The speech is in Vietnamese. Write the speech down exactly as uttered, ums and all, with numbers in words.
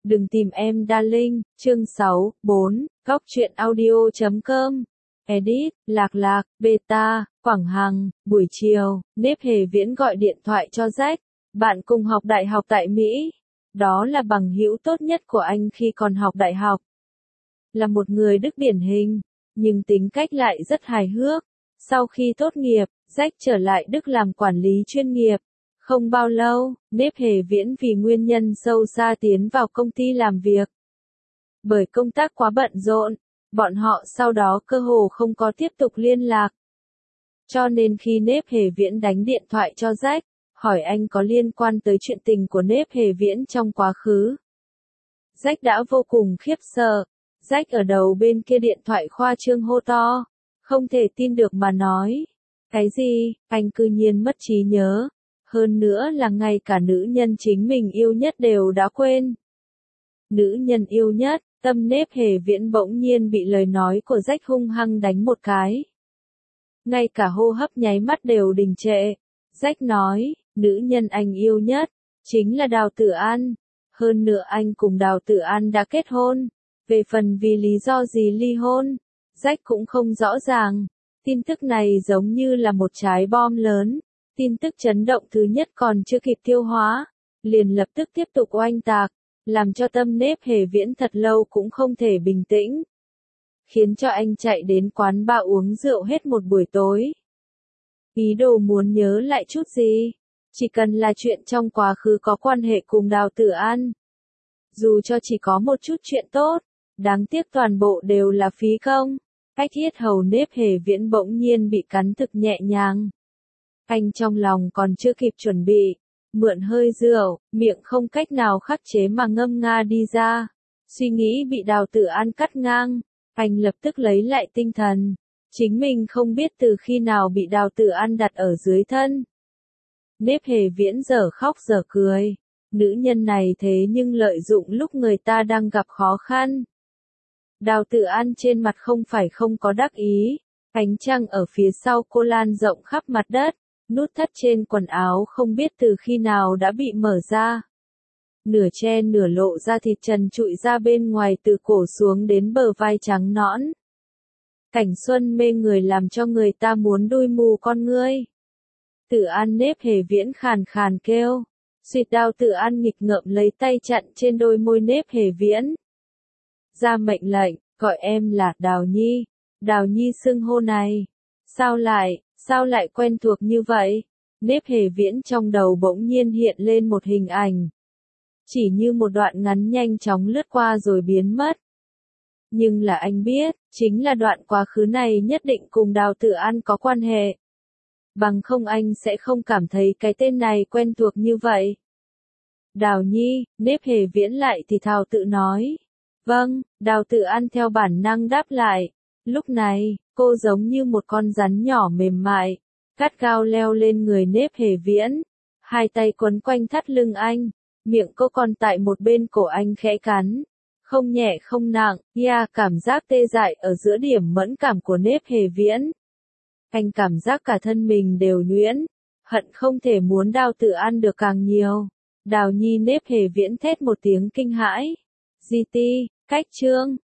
Đừng tìm em darling, chương sáu, bốn, góc truyện audio chấm com. Edit, Lạc Lạc, Beta, Quảng Hằng, buổi chiều, Nếp Hề Viễn gọi điện thoại cho Jack, bạn cùng học đại học tại Mỹ. Đó là bằng hữu tốt nhất của anh khi còn học đại học. Là một người Đức điển hình, nhưng tính cách lại rất hài hước. Sau khi tốt nghiệp, Jack trở lại Đức làm quản lý chuyên nghiệp. Không bao lâu, Nếp Hề Viễn vì nguyên nhân sâu xa tiến vào công ty làm việc. Bởi công tác quá bận rộn, bọn họ sau đó cơ hồ không có tiếp tục liên lạc. Cho nên khi Nếp Hề Viễn đánh điện thoại cho Jack, hỏi anh có liên quan tới chuyện tình của Nếp Hề Viễn trong quá khứ. Jack đã vô cùng khiếp sợ. Jack ở đầu bên kia điện thoại khoa trương hô to, không thể tin được mà nói. Cái gì, anh cư nhiên mất trí nhớ. Hơn nữa là ngay cả nữ nhân chính mình yêu nhất đều đã quên. Nữ nhân yêu nhất, tâm Nếp Hề Viễn bỗng nhiên bị lời nói của Jack hung hăng đánh một cái. Ngay cả hô hấp nháy mắt đều đình trệ. Jack nói, nữ nhân anh yêu nhất, chính là Đào Tử An. Hơn nữa anh cùng Đào Tử An đã kết hôn. Về phần vì lý do gì ly hôn, Jack cũng không rõ ràng. Tin tức này giống như là một trái bom lớn. Tin tức chấn động thứ nhất còn chưa kịp tiêu hóa, liền lập tức tiếp tục oanh tạc, làm cho tâm Nếp Hề Viễn thật lâu cũng không thể bình tĩnh. Khiến cho anh chạy đến quán bar uống rượu hết một buổi tối. Ý đồ muốn nhớ lại chút gì, chỉ cần là chuyện trong quá khứ có quan hệ cùng Đào Tử An. Dù cho chỉ có một chút chuyện tốt, đáng tiếc toàn bộ đều là phí công. Cách yết hầu Nếp Hề Viễn bỗng nhiên bị cắn thực nhẹ nhàng. Anh trong lòng còn chưa kịp chuẩn bị, mượn hơi rượu, miệng không cách nào khắc chế mà ngâm nga đi ra. Suy nghĩ bị Đào Tử An cắt ngang, anh lập tức lấy lại tinh thần. Chính mình không biết từ khi nào bị Đào Tử An đặt ở dưới thân. Nếp Hề Viễn giờ khóc giờ cười. Nữ nhân này thế nhưng lợi dụng lúc người ta đang gặp khó khăn. Đào Tử An trên mặt không phải không có đắc ý. Ánh trăng ở phía sau cô lan rộng khắp mặt đất. Nút thắt trên quần áo không biết từ khi nào đã bị mở ra. Nửa che nửa lộ ra thịt trần trụi ra bên ngoài từ cổ xuống đến bờ vai trắng nõn. Cảnh xuân mê người làm cho người ta muốn đui mù con ngươi. Tử An Nếp Hề Viễn khàn khàn kêu. Xuyệt Đào Tử An nghịch ngợm lấy tay chặn trên đôi môi Nếp Hề Viễn. Ra mệnh lệnh, gọi em là Đào Nhi. Đào Nhi xưng hô này. Sao lại, sao lại quen thuộc như vậy? Nếp Hề Viễn trong đầu bỗng nhiên hiện lên một hình ảnh. Chỉ như một đoạn ngắn nhanh chóng lướt qua rồi biến mất. Nhưng là anh biết, chính là đoạn quá khứ này nhất định cùng Đào Tử An có quan hệ. Bằng không anh sẽ không cảm thấy cái tên này quen thuộc như vậy. Đào Nhi, Nếp Hề Viễn lại thì thào tự nói. Vâng, Đào Tử An theo bản năng đáp lại. Lúc này, cô giống như một con rắn nhỏ mềm mại, gắt gao leo lên người Nếp Hề Viễn. Hai tay quấn quanh thắt lưng anh, miệng cô còn tại một bên cổ anh khẽ cắn. Không nhẹ không nặng, yeah, cảm giác tê dại ở giữa điểm mẫn cảm của Nếp Hề Viễn. Anh cảm giác cả thân mình đều nhuyễn, hận không thể muốn Đào Tử An được càng nhiều. Đào Nhi Nếp Hề Viễn thét một tiếng kinh hãi. giê tê, cách chương.